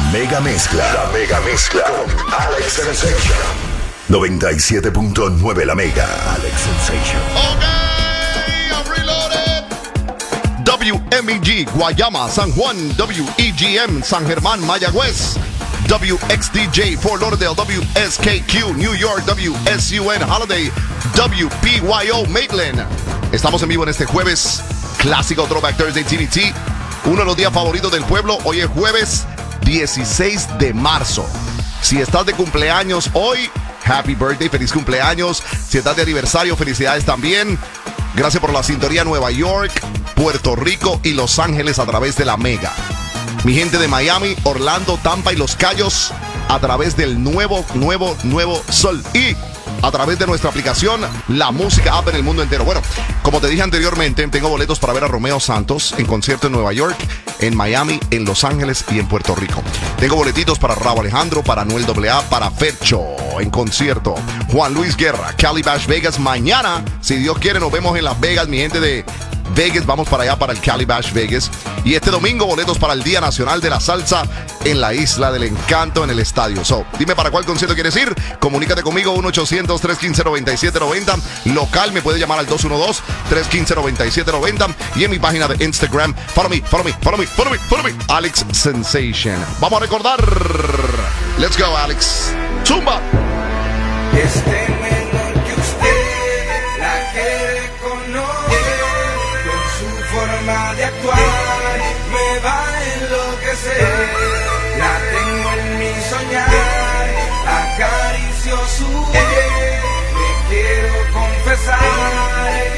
mega mezcla. La mega mezcla con Alex Sensation. 97.9 La Mega. Alex Sensation. Okay, I'm reloaded. WMEG, Guayama, San Juan. WEGM, San Germán, Mayagüez. WXDJ, Fort Lauderdale. WSKQ, New York. WSUN, Holiday. WPYO, Maitland. Estamos en vivo en este jueves. Clásico Throwback Thursday TNT. Uno de los días favoritos del pueblo. Hoy es jueves 16 de marzo. Si estás de cumpleaños hoy, happy birthday, feliz cumpleaños. Si estás de aniversario, felicidades también. Gracias por la sintonía Nueva York, Puerto Rico y Los Ángeles a través de la Mega. Mi gente de Miami, Orlando, Tampa y Los Cayos a través del nuevo Sol. Y a través de nuestra aplicación, la música app en el mundo entero. Bueno, como te dije anteriormente, tengo boletos para ver a Romeo Santos en concierto en Nueva York, en Miami, en Los Ángeles y en Puerto Rico. Tengo boletitos para Rauw Alejandro, para Anuel AA, para Fercho en concierto. Juan Luis Guerra, Calibash Vegas. Mañana, si Dios quiere, nos vemos en Las Vegas, mi gente de Vegas. Vamos para allá, para el Calibash Vegas. Y este domingo, boletos para el Día Nacional de la Salsa en la Isla del Encanto, en el estadio. Dime para cuál concierto quieres ir. Comunícate conmigo, 1-800-315-9790. Local, me puedes llamar al 212-315-9790. Y en mi página de Instagram, follow me, Alex Sensation. Vamos a recordar. Let's go, Alex. Zumba. Este menor que usted la quiere conocer, con su forma de actuar me va a enloquecer. La tengo en mi soñar, acaricio su piel, le quiero confesar.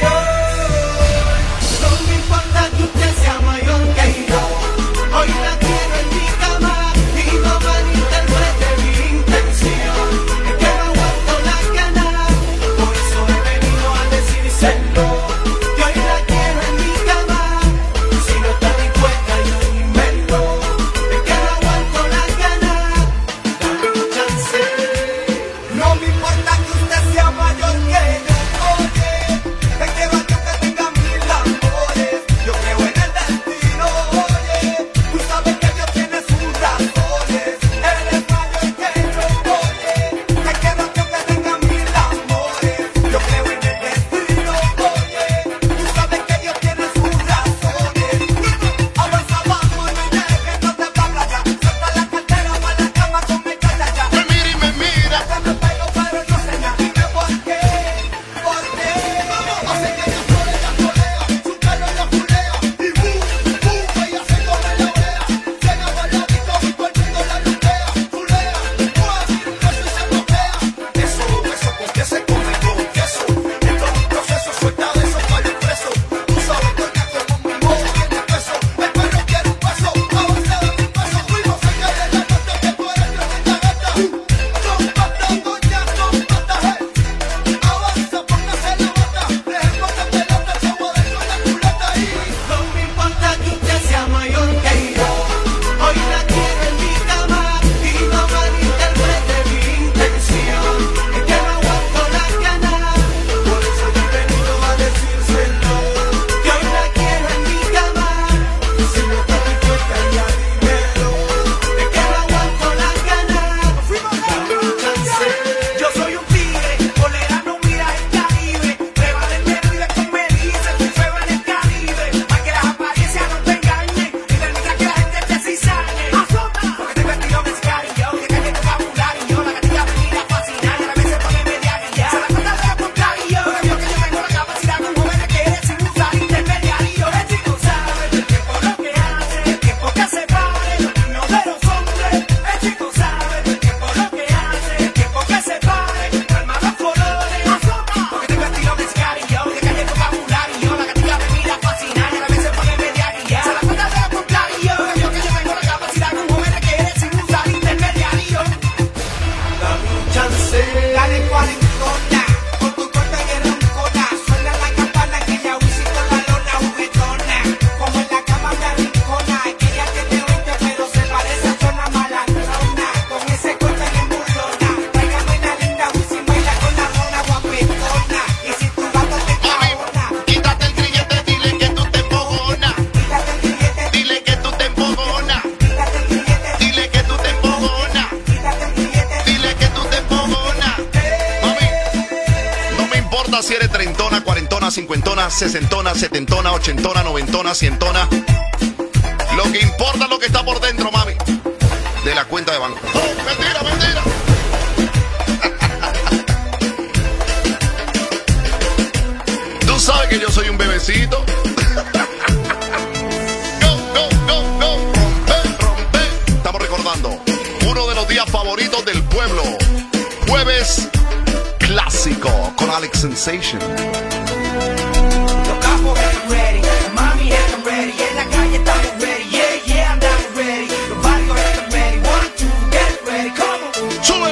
No me importa que usted sea mayor que yo, hoy la quiero en mi cama y no malinterprete mi intención. Es que no aguanto las ganas, por eso he venido a decírselo. Que hoy la quiero en mi cama, si no está dispuesta yo invento. Es que no aguanto las ganas, dame un chance. No me importa que usted sea mayor que yo, oye, es que importa si eres treintona, cuarentona, cincuentona, sesentona, setentona, ochentona, noventona, cientona. Lo que importa es lo que está por dentro, mami, de la cuenta de banco. ¡Oh, mentira, mentira! Tú sabes que yo soy un bebecito. Estamos recordando uno de los días favoritos del pueblo. Jueves clásico con Alex Sensation. Los capos están ready, la mami están ready, en la calle estamos ready, yeah, yeah, andamos ready. Los barrios están ready, 1, 2, get ready, come on. ¡Sube!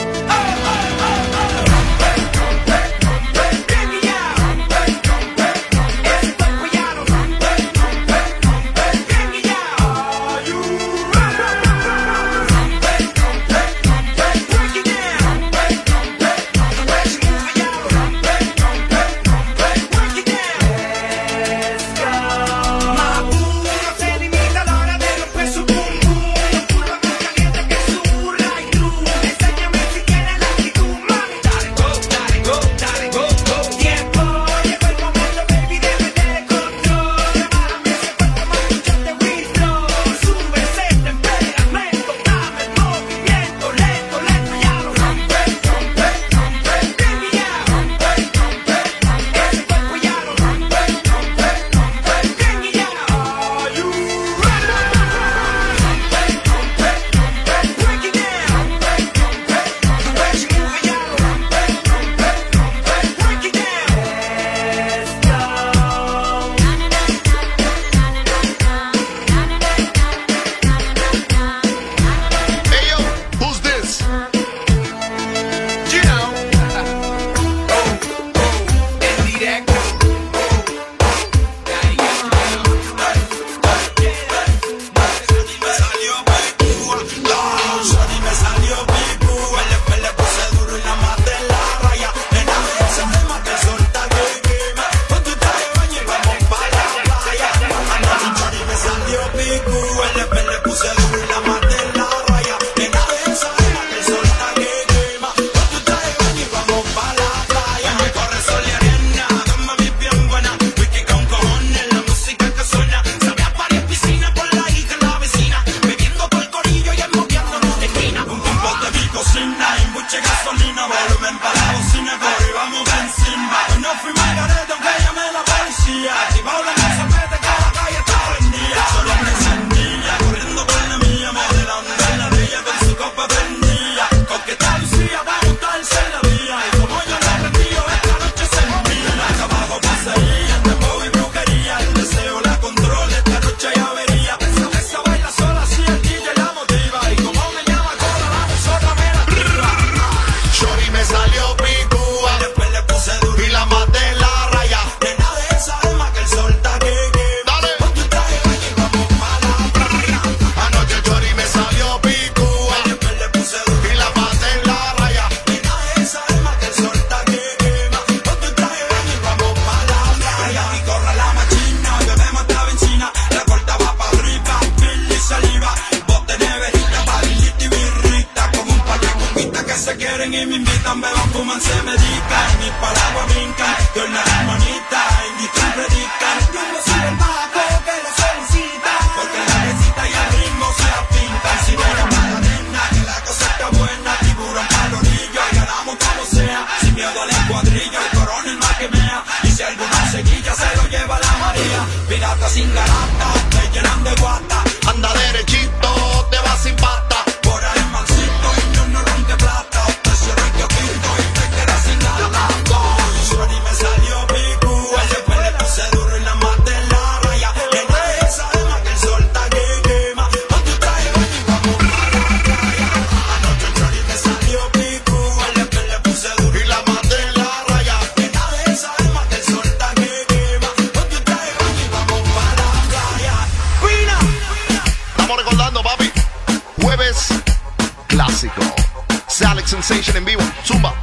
Sensation en vivo, zumba.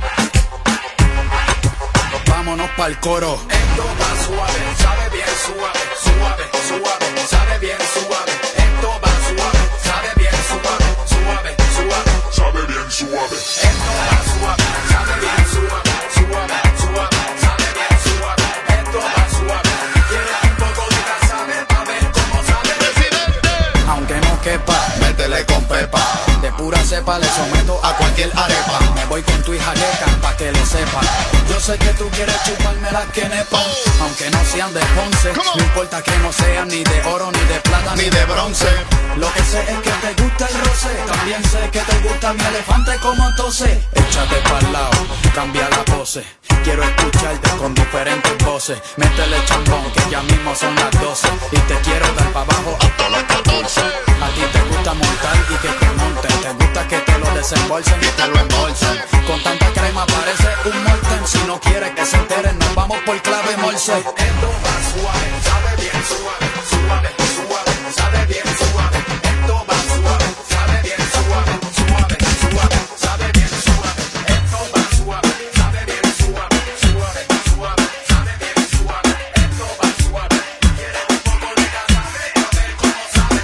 Vámonos pa'l coro. Esto va suave, sabe bien suave, suave, suave, sabe bien suave. Esto va suave, sabe bien suave, suave, suave, sabe bien suave. Esto va suave, sabe bien suave, suave, suave, sabe quepa. Métele con pepa. De pura cepa le someto a cualquier arepa. Me voy con tu hija leca pa' que lo sepa. Yo sé que tú quieres chuparme las que nepan, aunque no sean de Ponce. No importa que no sean ni de oro, ni de plata, Ni de bronce. Lo que sé es que te gusta el roce. También sé que te gusta mi elefante como tose. Échate pa'l lado, cambia la pose. Quiero escucharte con diferentes voces. Métele chambón que ya mismo son las 12. Y te quiero dar pa' abajo hasta los 14. A ti te gusta montar y que te monten. Te gusta que te lo desembolsen y te lo embolsen. Con tanta crema parece un molten. Si no quieres que se enteren, nos vamos por clave morse. Esto va suave, sabe bien suave, suave, suave, sabe bien suave. Esto va suave, sabe bien suave, suave, suave, sabe bien suave. Esto va suave, sabe bien suave, suave, suave, sabe bien suave. Esto va suave. Quiere un poco de casabe, a ver cómo sabe.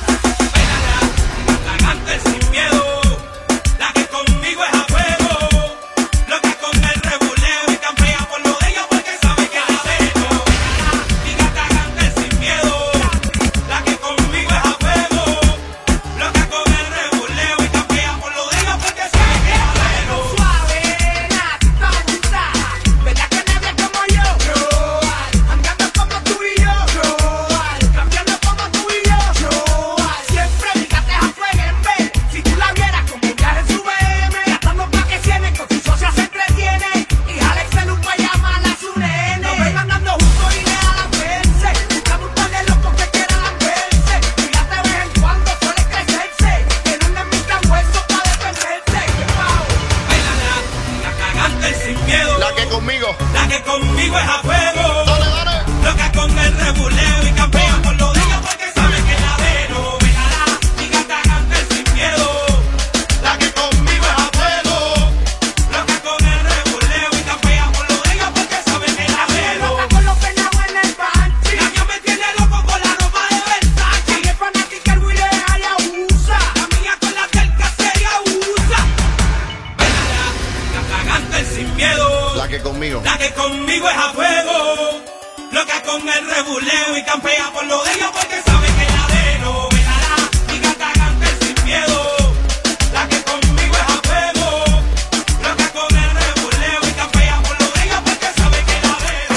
La cante sin miedo, la que conmigo es a fuego, lo que con el rebuleo y campea por lo de ellos porque sabe que la dejo. Mi gata cante sin miedo, la que conmigo es a fuego, lo que con el rebuleo y campea por lo de ellos porque sabe que la dejo. Suave, nada, gusta. ¿Verdad que nadie como yo? Andando como tú y yo. Cambiando como tú y yo. Siempre mi gata es a fuego en vez. Si tú la vieras como un viaje en su BM. Gastando pa' que tiene, con su socia se entretiene. Y Alex se nunca llama a su nene. Nos ven andando juntos y le a la verse. Buscamos un par de locos que quieran verse. Mi gata de vez en cuando suele crecerse. Que no necesitan huesos pa' defenderse. Wow. La cagante sin miedo, La que conmigo. la que conmigo es a fuego, Dale, dale. loca con el rebuleo y campea por lo de ellos porque sabe que la dejo. Véala, mi gata cante sin miedo, la que conmigo es a fuego, loca con el rebuleo y campea por lo de ellos porque sabe que la dejo. Loca con los penados en el panty. La mía me tiene loco con la ropa de Versace, Y es fanática el Willy ella usa. la mía con la del casería usa. Véala, la cagante sin miedo, La que conmigo. la que conmigo es a fuego, loca con el rebuleo y campea por lo de ellos porque sabe que la dejo. Véala, mi gata cante sin miedo, la que conmigo es a fuego, loca con el rebuleo y campea por lo de ellos porque sabe que la dejo.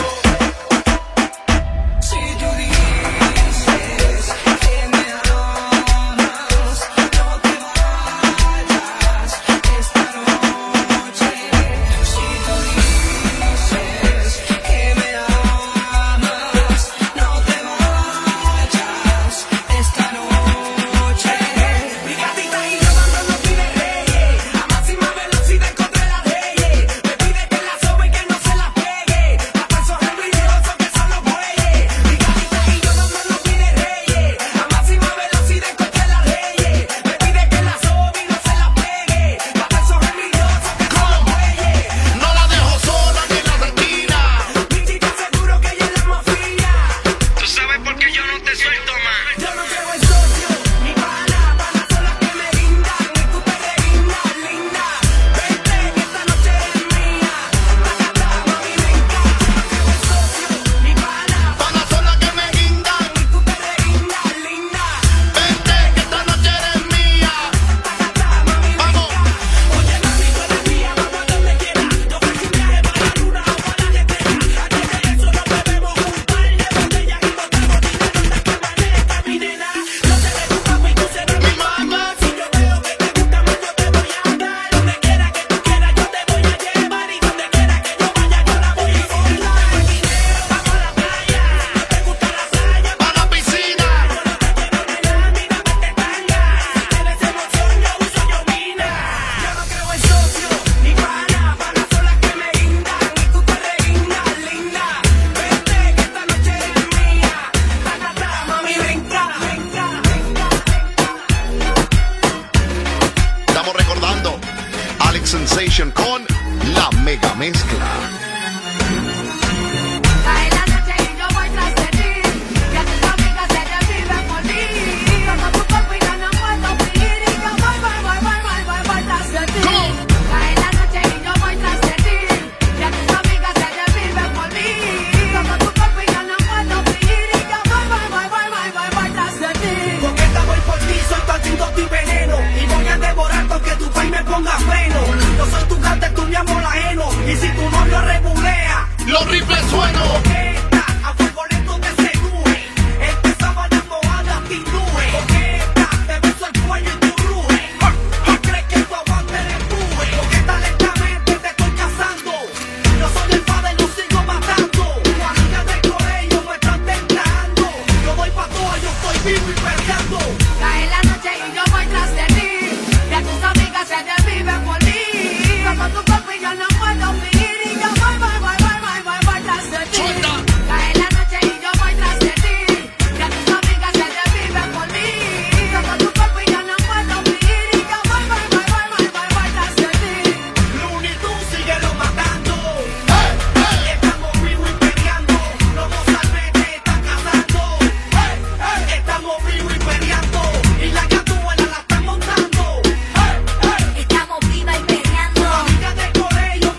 Si tú dices que me amas, no te vayas esta noche. Si tú dices que me amas, no te vayas esta noche. Mi gatita y yo dándonos pide reyes, a máxima velocidad contra las leyes. Me pide que la sobe y que no se la pegue, a esos envidiosos que son los bueyes. Mi gatita y yo dándonos pide reyes, a máxima velocidad contra las leyes. Me pide que la sobe y no se la pegue, a esos envidiosos que son los bueyes. No la dejo sola ni en la esquina. Mi chica seguro que ella es la más fina. Tú sabes por qué yo no te suelto más. Yo no creo en socio, ni pana, panas son las que me guindan. Y tú te reguindas, linda. Vente, que esta noche es mía. Tacata, mami, me encanta. Yo no creo en socio, ni pana, Panas son las que me guindan. y tú te reguindas, linda. Vente, que esta noche eres mía. Tacata, mami, me Vamos. encanta. Oye, mami, tú eres mía, vamos a donde quieras. Yo ofrecí un viaje para la luna o para la letera. Antes de eso nos bebemos un par de botellas y botamos dinero hasta que amanezca, mi nena. No te des tu papo y tú serás mi mamá. Si yo veo que te gusta más, yo te voy a dar. Donde quiera que tú quieras, yo te voy a llevar. Y donde quiera que yo vaya, yo la voy a volar. Dinero, vamos a la playa. No te gusta la playa, A la piscina. yo no te llevo de lámina, vete tanga. Si tienes emoción, yo uso yo mina. Yo no creo en socio, ni pana, panas son las que me guindan. Y tú te reguindas, linda. Vente, que esta noche es mía. Tacata, mami, venga, venga, venga, Estamos recordando Alex Sensation con la mega mezcla. Cae la noche y yo voy tras de ti, y a tus amigas se desviven por mí. Toco tu cuerpo y ya no puedo vivir, y yo voy tras de ti. Cae la noche y yo voy tras de ti, y a tus amigas se desviven por mí. Toco tu cuerpo y ya no puedo vivir, y yo voy tras de ti. Con esta voy por ti, soy bueno. Coqueta, a fuego lento te seduce. Empezaba a almohada, te induje. Coqueta, te beso el cuello y tu ruge. ¿Tú crees que tu aguante le empuje? Coqueta, lentamente te estoy cazando. Yo soy el padre, lo sigo matando. Tu amiga del colegio me están tentando. Yo doy pa' todas, yo estoy vivo y peleando. Cae la noche y yo voy tras de ti. Ya tus amigas se desviven por mí. Como tu cuerpo y yo no puedo vivir. Y yo voy tras de ti. Cae la noche y yo voy tras de ti. Ya tus amigas se desviven por mí. Como tu cuerpo y yo no puedo vivir. Y yo voy tras de ti. Looney Tunes, síguelo matando. Estamos vivos y peleando. Los dos salvetes están cazando. Estamos vivos y peleando. Y la gatuela la están montando. Estamos viva y peleando. Tu amiga del colegio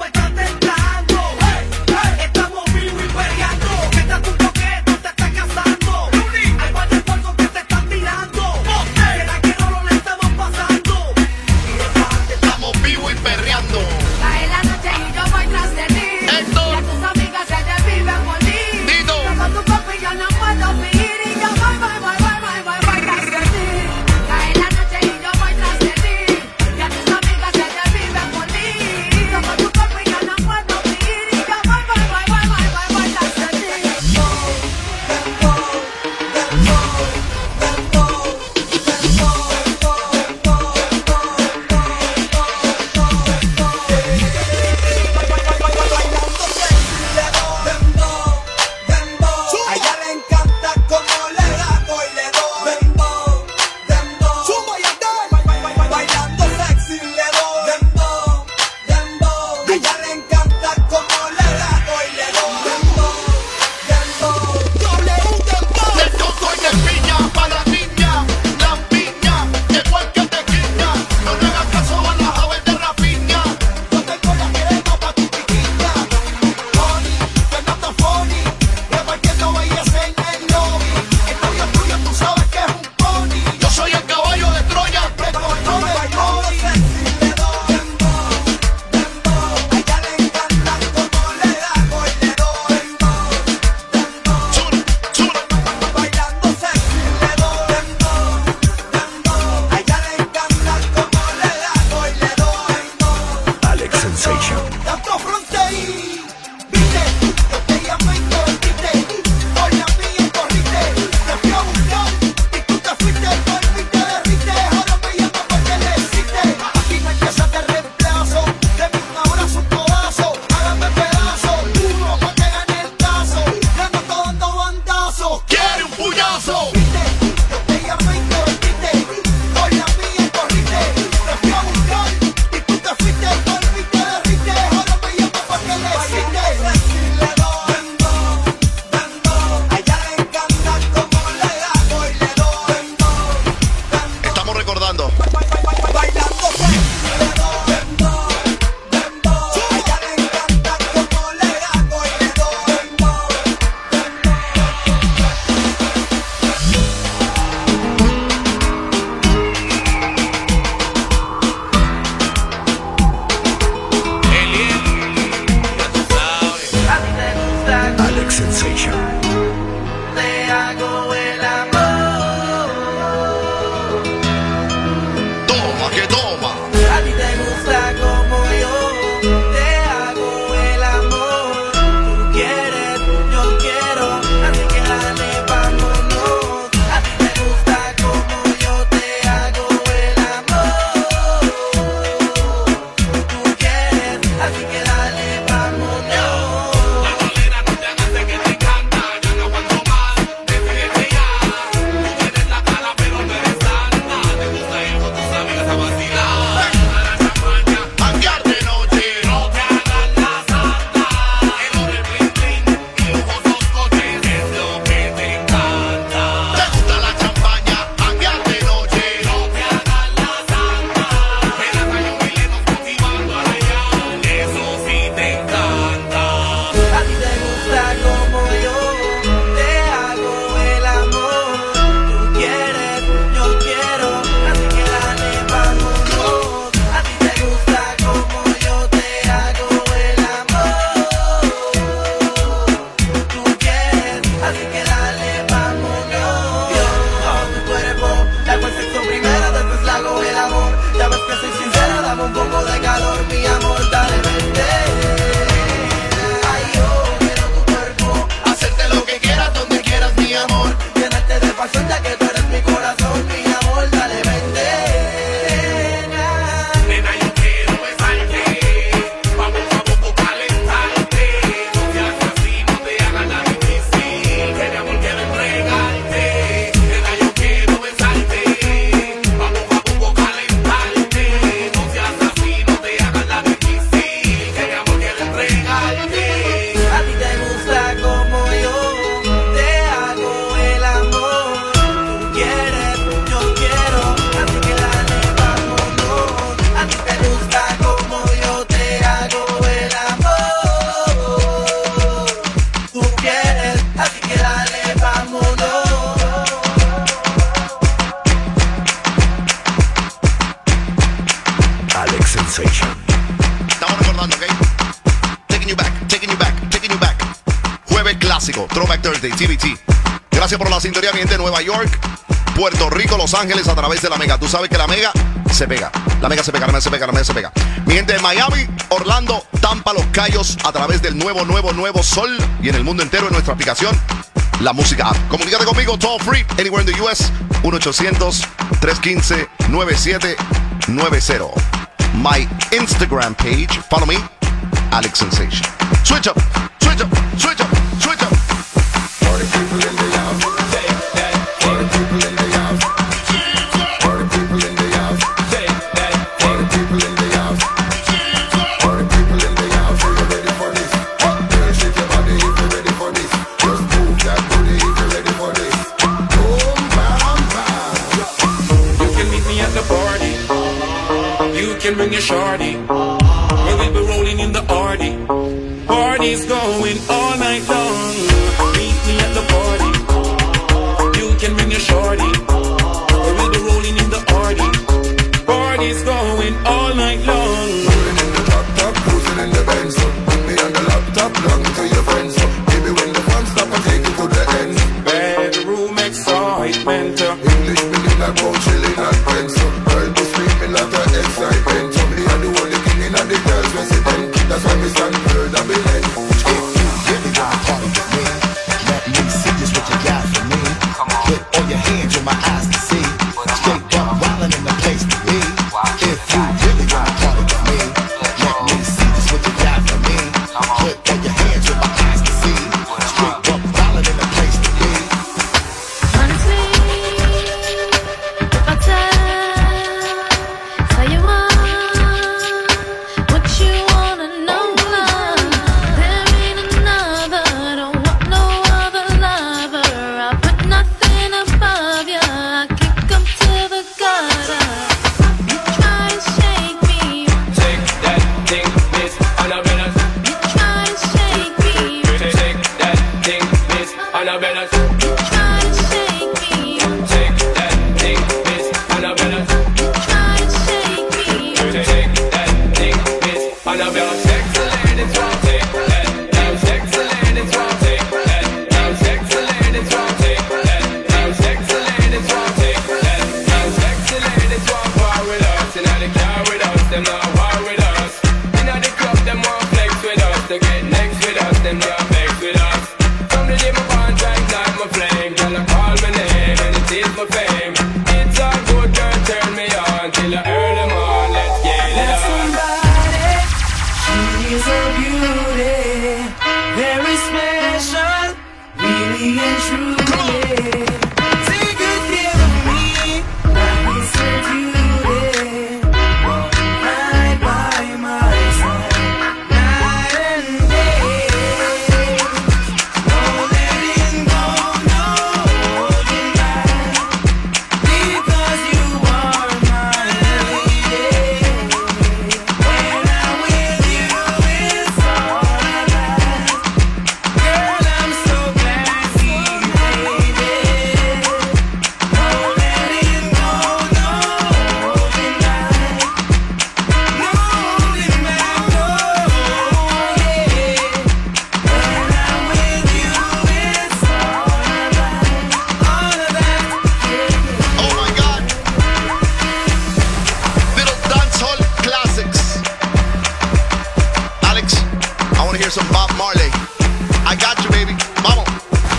Throwback Thursday, TBT. Gracias por la sintonía, mi gente de Nueva York, Puerto Rico, Los Ángeles, a través de la Mega. Tú sabes que la Mega se pega. La Mega se pega, la Mega se pega, la Mega se pega. Mi gente de Miami, Orlando, Tampa, Los Cayos, a través del nuevo Sol, y en el mundo entero en nuestra aplicación, La Música App. Comunícate conmigo, toll free, anywhere in the US, 1-800-315-9790. My Instagram page, follow me, Alex Sensation. Switch up, switch up, switch up, switch up. For the people in the house. For the people in the house. For the people in the house. For the people in the house. For the people in the house. Are you ready for this? Girl, shake your body if you're ready for this. Just move that booty if you're ready for this. Boom, bam, bam. You can meet me at the party. You can bring your shorty. We'll be rolling in the party. Party's going all night long. Meet me at the party. You can bring your shorty. We'll be rolling in the party. Party's going all night long. Rolling in the drop top, cruising in the Benz. Put me on the laptop, long to your friends. Baby, when the fun stop, I take it to the end. Bedroom excitement. English feeling like bone chilling at Prince. Girl, be screaming like an excitement. Me and the only king in the girls' resident. That's why me stand third and be led. If you really wanna party with me, let me see just what you got for me. Put all your hands on my eyes to see. Straight up wildin' in the place to be. If you really wanna party with me, let me see just what you got for me. Put all your hands on my eyes to see. Straight up wildin' in the place to be. Honestly, if I tell you what you wanna know, love, there ain't another, don't want no other lover. I put nothing above you, I kick 'em to the gutter. You try and shake me, Take that thing, Miss Annabella. you try and shake me, Take that thing, Miss Annabella. you try and shake me, Take that thing, Miss Annabella. you try and shake me. Take that thing, Miss Annabella. Sexy ladies want take that. Damn sexy ladies want take that. Damn sexy ladies want take that. Damn sexy ladies want take that. Damn sexy ladies want war with us. Inna the car with us, them not war with us. Inna the club, them want flex with us. To get next with us, them not vex with us. From the day my bond drive like my flame, girl I call my name and it is my fame. It's all good, girl, turn me on till the early morn. Let's get it Let on. somebody, she is a beauty, very special, really and truly. Take good care of me, like it's a duty. Walk right by my side, night and day. No letting go, no holding back, because you are my lady. When I'm with you, it's all I like. Girl, I'm so glad we made it. No letting go, no holding back. No holding back, no, yeah. When I'm with you, it's all I like. All of that, yeah. Oh my God. Little dancehall classics. Alex, I want to hear some Bob Marley. I got you, baby. Vamos.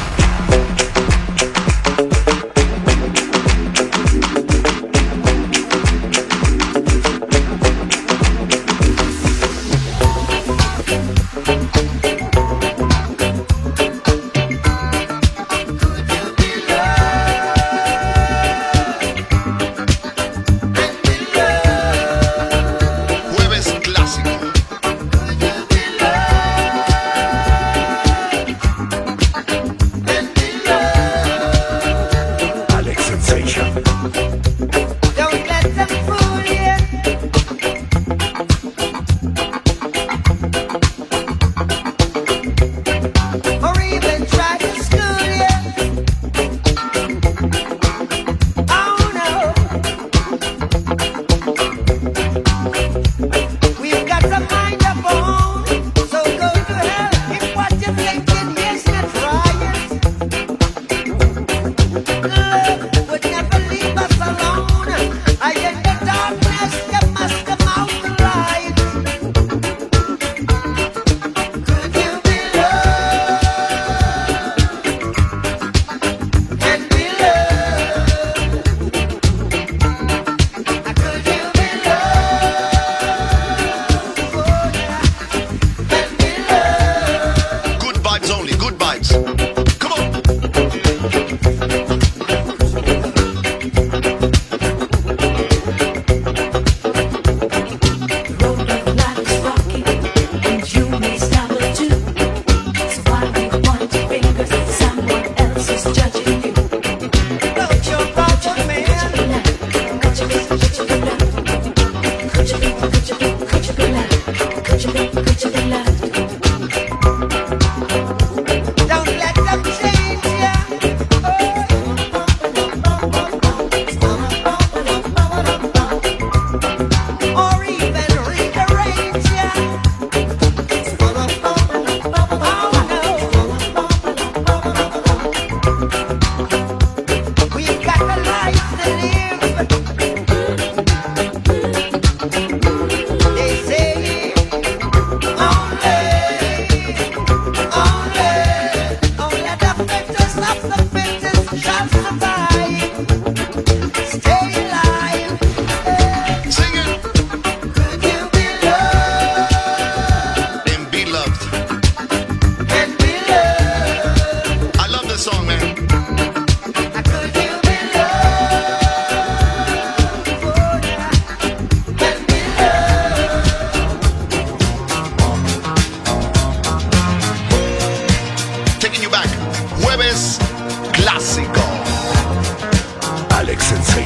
Jueves clásico. Alex Sensation. Don't let them fool you. Or even try to school you. Oh no. We've got to mind our own. So go to hell if what you're thinking is not right.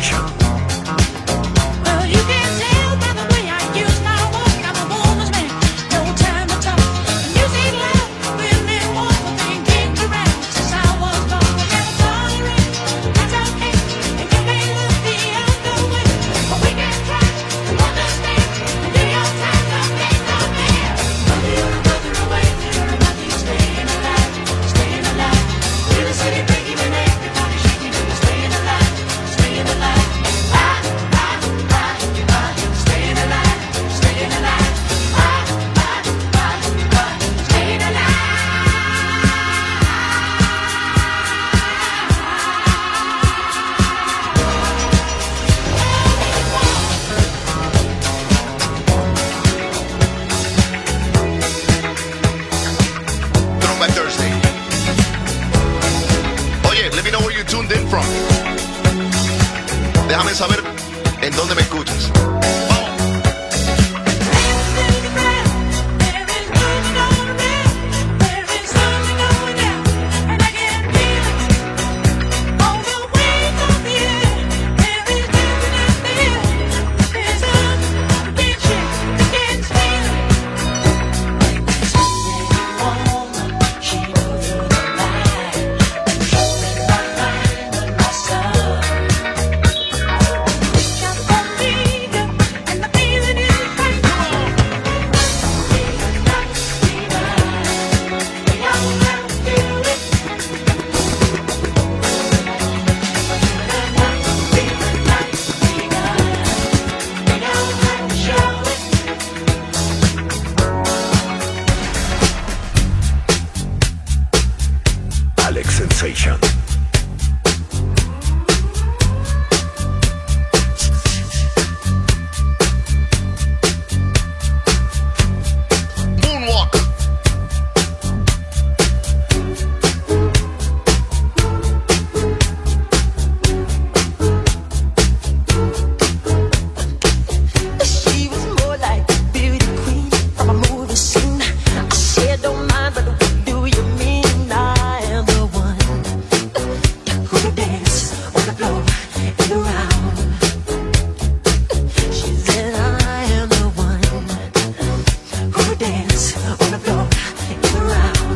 Sensation. Well, you can tell by the way I use my walk, I'm a woman's man, no time to talk. Music loud, women want what they get around. Since I was born, I never tolerate. That's okay, and you may look the other way, but we can try to understand. And do your time, nothing's not fair. Mother away, everybody staying alive, staying alive. Feel the city breaking and everybody shaking and staying alive, staying alive. Staying alive, staying alive. Staying alive. Throwback Thursday. Oye, let me know where you tuned in from. Déjame saber en dónde me escuchas. Vamos. Alex Sensation. Moonwalk. She was more like a beauty queen from a movie scene. I said, don't mind, but what do you mean? I am the one who would dance on the floor and around. She said, I am the one who would dance on the floor and around.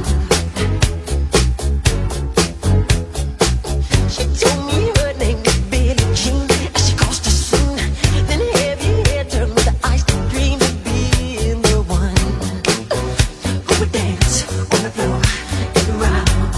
She told me her name was Billie Jean, and she caused a scene. Then heavy hair turned with the ice to dream of being the one who would dance on the floor and around.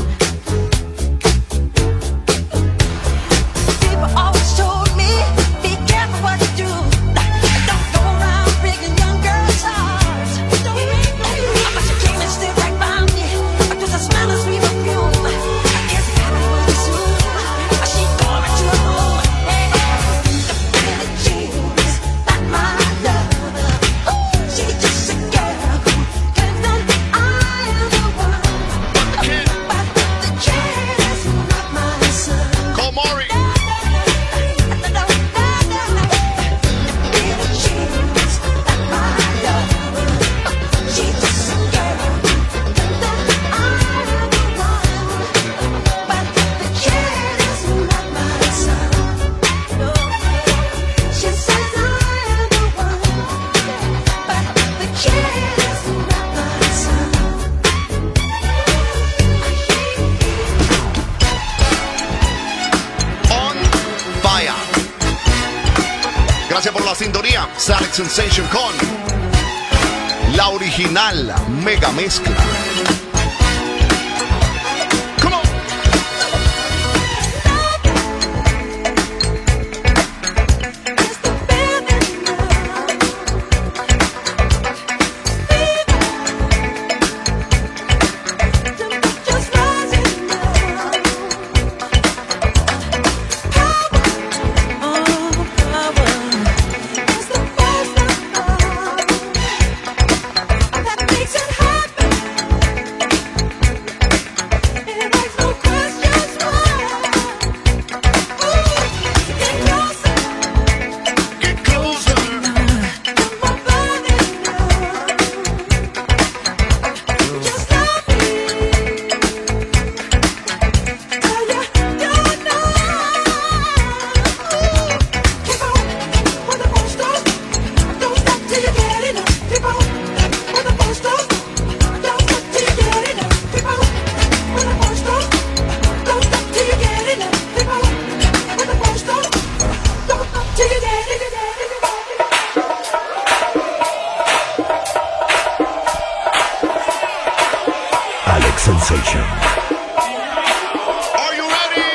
People always told me, be careful what you do. Don't go around breaking young girls' hearts. But she came and stood right by me, with a smell of sweet perfume. I guess it happened really soon. She tore me to a room. Billie Jean's not my lover. She's just a girl who claims that I am the one. But the kid is not my son. Call Maury. Billie Jean's not my lover. She's just a girl who claims that I am the one. But the kid is not my son. No, she says I am the one. But the kid is not my son. On fire. Gracias por la sintonía. Es Alex Sensation con la original mega mezcla. Come on. Just rising up. Power, it's the first of all that makes it happen. Alex Sensation. Are you ready?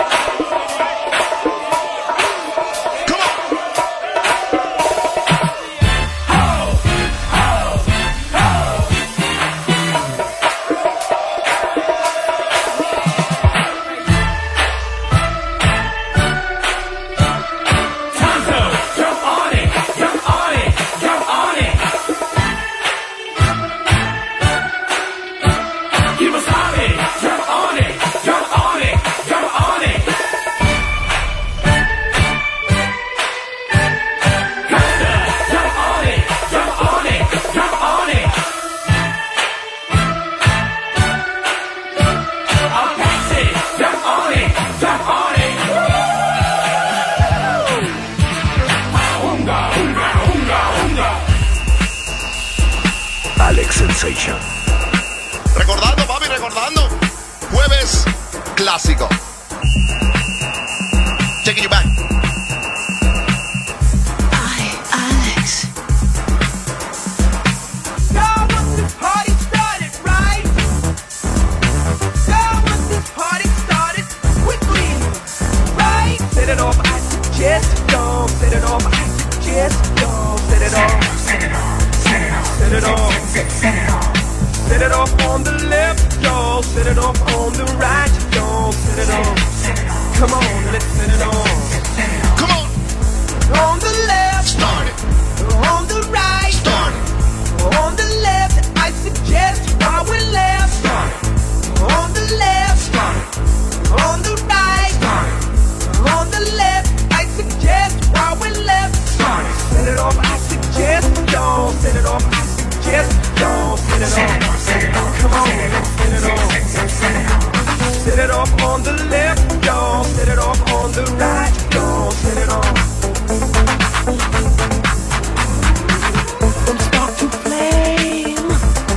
Come on. Alex Sensation. Recordando, papi, recordando. Jueves clásico. Taking you back. Alex. Girl, once this party started, right? Girl, once this party started, quickly, right? Set it off, I suggest, don't set it off, I suggest, don't set it off. Set it off. Set it off. Set it off on the left, y'all. Set it off on the right, y'all. Set it off. Come on, let's set it off. Come on. On the left, Start it. on the right, Start it. on the left. I suggest while we're left. On the left, on the right, on the left. I suggest while we're left. Set it off. I suggest, y'all. Set it off. I suggest, y'all. Set it off. Come on, set it off. Set it off on the left, y'all. Set it off on the right, y'all. Set it off. From spark to flame,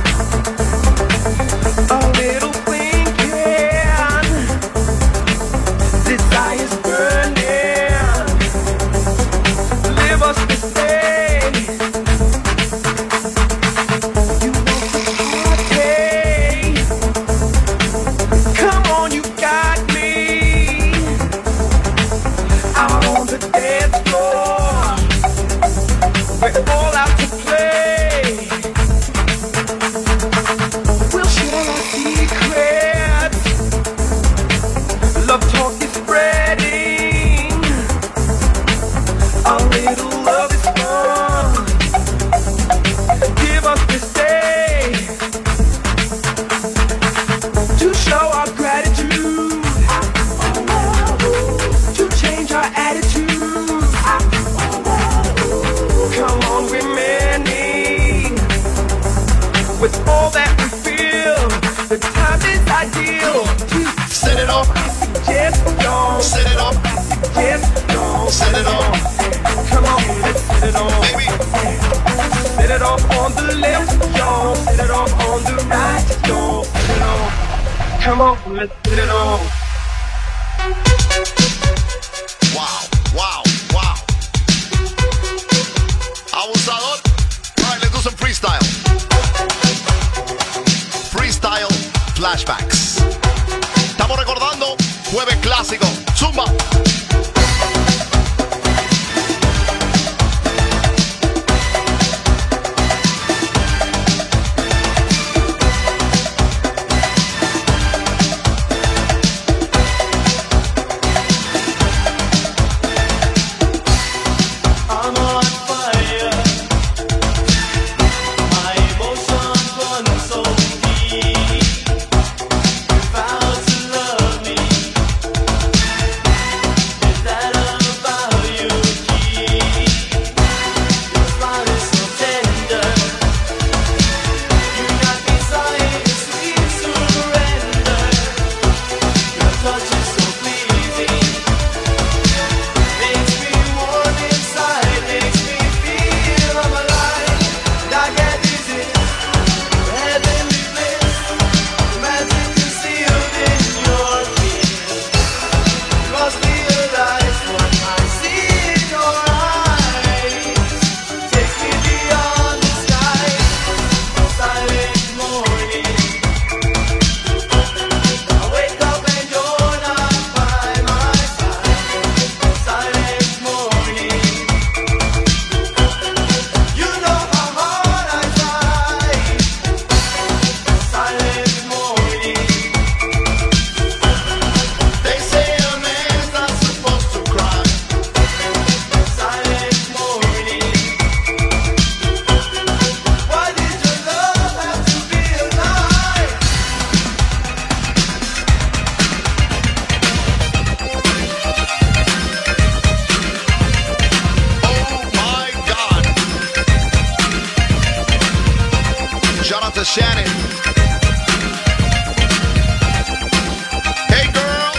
a little thinking, desire's burning. Live us to stay. You want to party? Come on, you got me. Out on the dance floor, we're all out to play. We'll share our secrets. Love talk is spreading. A little love is fun. Give us this day to show our gratitude, to change our attitude. Come on, we're many. With all that we feel, the time is ideal to Set it off. suggest, y'all. Set it off. Suggest, y'all. Set it off. Come on, let's set it off. Baby. Set it off on the left, y'all. Set it off on the right, y'all. Set it off. Come on, let's set it off. Wow, wow, wow. Abusador. All right, let's do some freestyle. Freestyle flashbacks. Estamos recordando Jueves Clásico. Zumba. I'm on fire. My emotions run so deep. You vow to love me. Shannon. Hey, girl.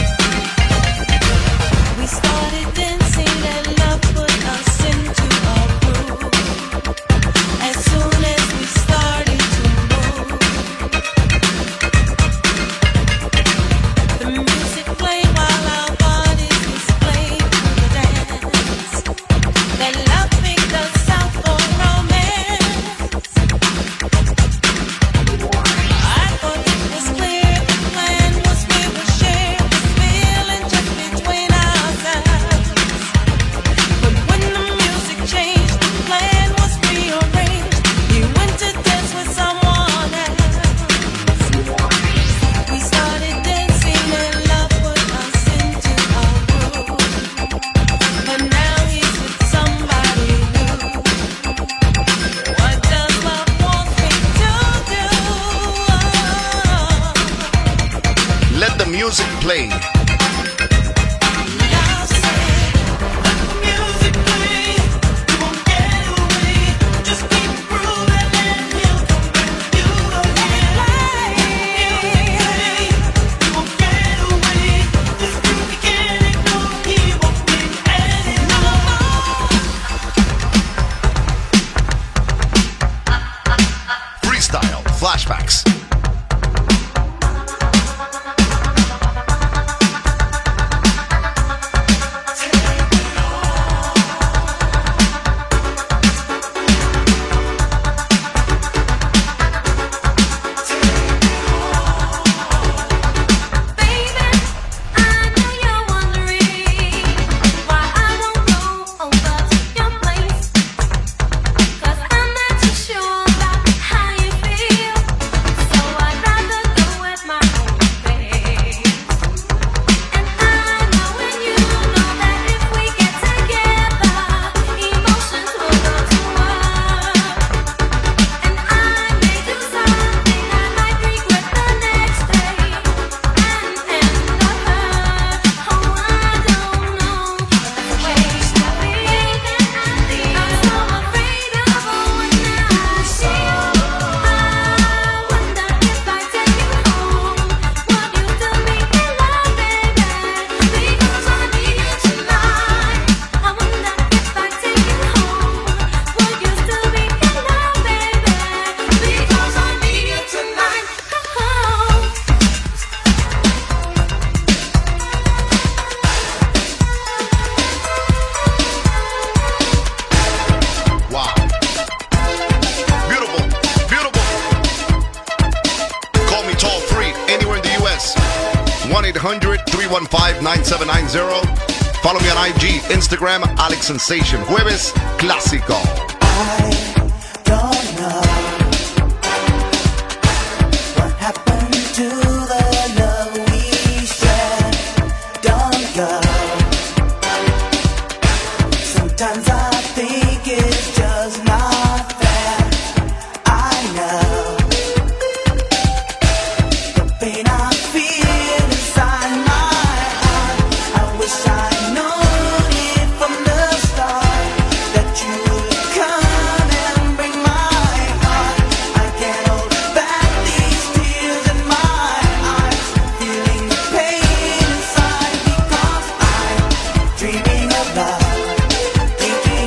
We started dancing and love put us into a groove. As soon as we started to move, the music played while our bodies displayed through the dance. That love picked us out for romance. I thought it was clear the plan was we would share this feeling just between ourselves. But when the music changed, the plan was rearranged. You went to dance with someone else. We started dancing and love put us into a groove. But now he's with somebody new. What does love want me to do? Let the music play. Love said, let the music play. You won't get away. Just keep grooving and he'll come back to you again. You won't get away. This groove we can't ignore. He won't win anymore. Freestyle flashbacks. Baby, I know you're wondering why I won't go over to your place. 'Cause I'm not too sure about how you feel, so I'd rather go at my own pace. And I know and you know that if we get together, emotions will go to work. And I may do something I might regret the next day. And end up hurt. Oh, I don't know. That's the way it's to be. I'm so afraid of when I see you. I wonder if I take you home, would you still be in love, baby? Because I need you tonight. I wonder if I take you home, would you still be in love, baby? Because I need you tonight. Wow. Beautiful. Beautiful. Call me toll free anywhere in the U.S. 1-800-315-9790. Follow me on IG, Instagram, Alex Sensation. Jueves Clásico. Don't know what happened to the love we shared. Don't go. Sometimes I think it's just not fair. I know the pain I feel inside my heart. I wish I known it from the start that you would come and bring my heart. I can't hold back these tears in my eyes, feeling the pain inside because I'm dreaming of love, thinking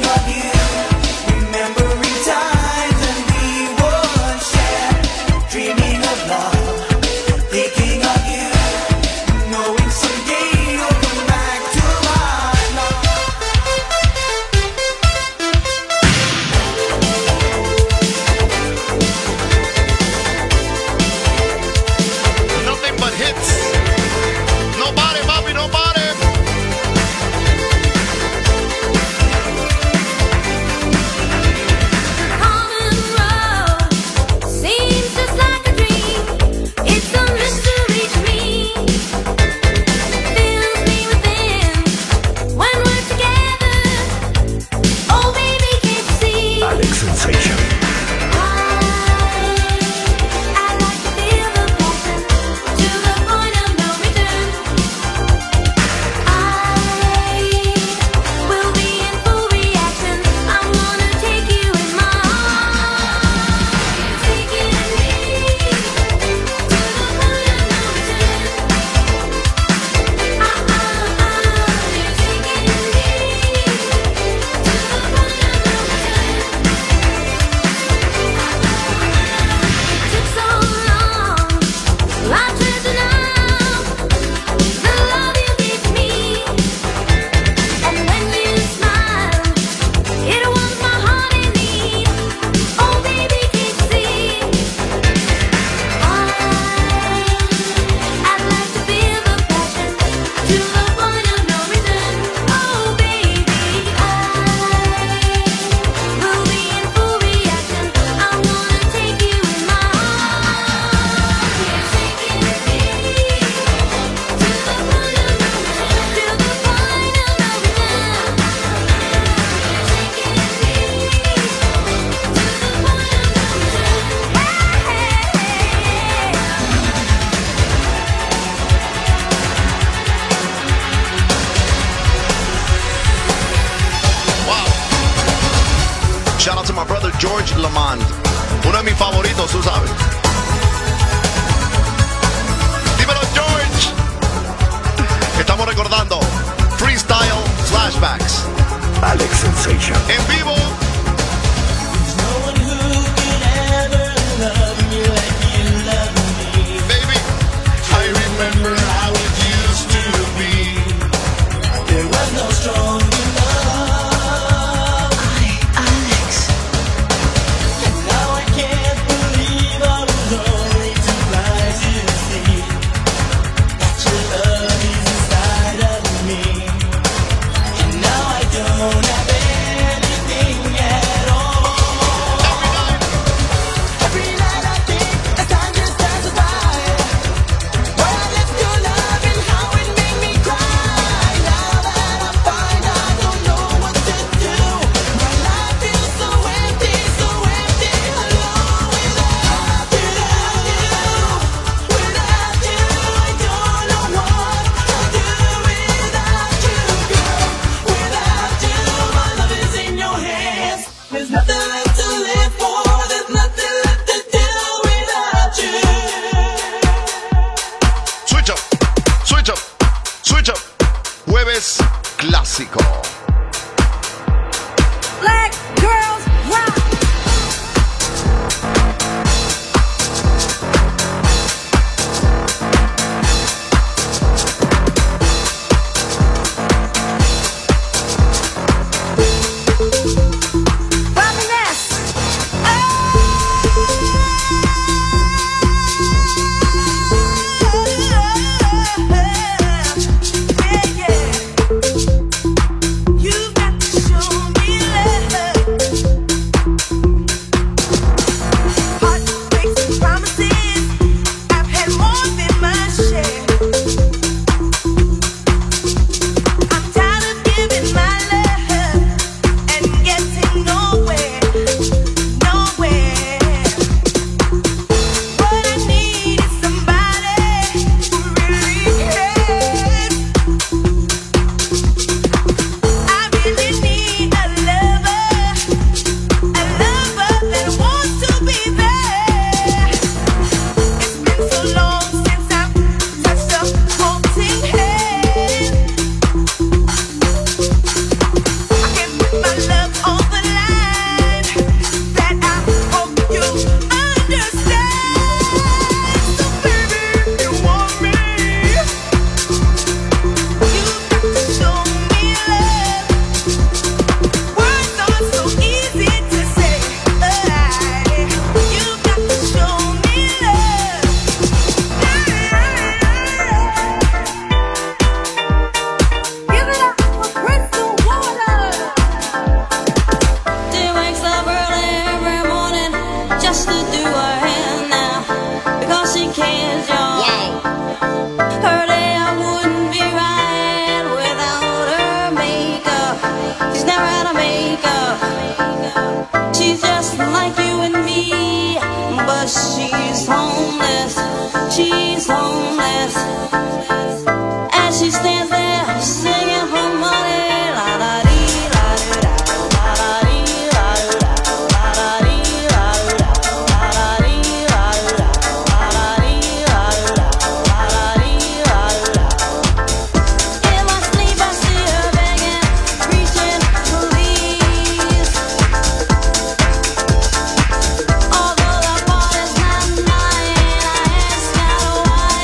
Shout out to my brother George Lamond. Uno de mis favoritos, tú sabes. Dímelo, George. Estamos recordando Freestyle Flashbacks. Alex Sensation. En vivo. Baby, I remember how it used to be. There was no stronger love. Alex. And now I can't believe I was only too blind to see that your love is inside of me. And now I don't have anything at all. Every night I think as time just passes by, why I left your love and how it made me cry. Now that I find I don't know what to do, my life feels so empty alone without you. Without you, I don't know what to do without you, girl. Without you, my love is in your hands. There's nothing left to live for. There's nothing left to do without you. Switch up, switch up, switch up. Jueves clásico. Black girls rock. Robiness. You've got to show me love. Heartbreaks and promises, I've had more than my share. I'm tired of giving my love and getting nowhere. What I need is somebody who really cares. I really need a lover that wants to be there. It's been so long since I've touched a haunting hand. I can put my love on the line. That I hope you understand. So baby, if you want me, you've got to show me love. Words are so easy to say. You've got to show me love. Give it up for Crystal Water. She wakes up early every morning just to do her hair now because she cares, y'all. Wow. Her day I wouldn't be right without her makeup. She's never had a makeup. She's just like you and me, but she's homeless. She's homeless. As she stands there singing for money, la da dee la do da, la da dee la do da, la da dee la do da, la da dee la do da, la da dee la do da, la da dee la do da. In my sleep I see her begging, reaching, please. Although the fault is not mine, I ask not why.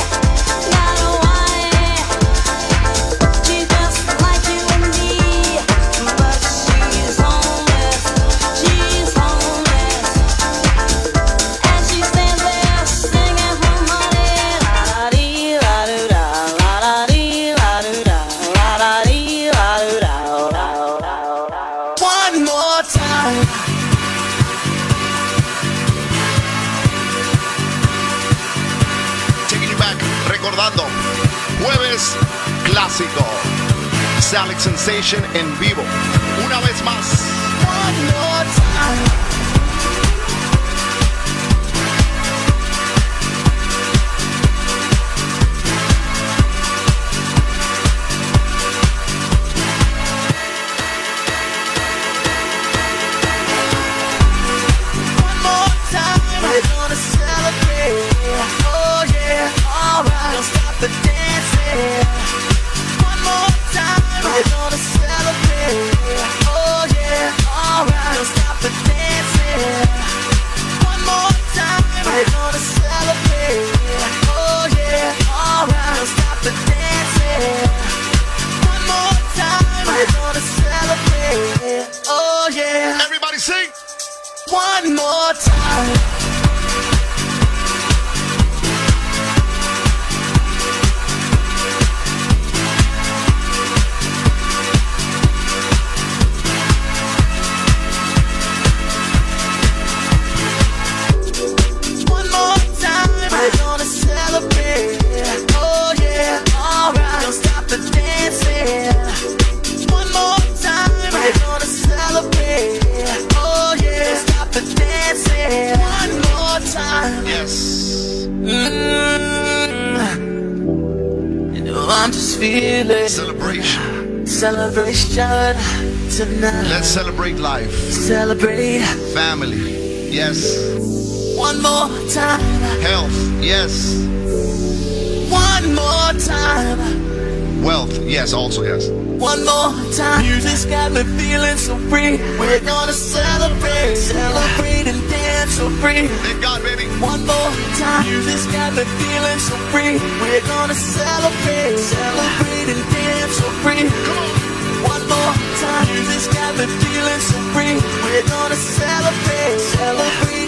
She's just like you and me, but she's homeless. She's homeless. As she stands there singing for money, la da dee la do da, la da dee la do da, la da dee la do da, la da. One more time. Taking you back, recordando. Jueves clásico. Es Alex Sensation en vivo. Una vez más. One more time. the dancing. One more time, we're gonna celebrate. Oh yeah, alright. Don't stop the dancing. One more time, we're gonna celebrate. Oh yeah, alright. Don't stop the dancing. One more time, we're gonna celebrate. Oh yeah. Everybody sing. One more time. One more time, we're gonna celebrate. Oh yeah, alright. Don't stop the dancing. One more time, we're gonna celebrate. Oh yeah, stop the dancing. One more time. Yes. You know I'm just feeling Celebration. celebration tonight. Let's celebrate life. Celebrate Family. Yes. one more time. Health. Yes. One more time. Wealth. Yes, also yes. One more time. Music's got me feeling so free. We're gonna celebrate, celebrate and dance so free. Thank God, baby. One more time. Music's got me feeling so free. We're gonna celebrate, celebrate and dance so free. Come on. One more time. Music's got me feeling so free. We're gonna celebrate, celebrate.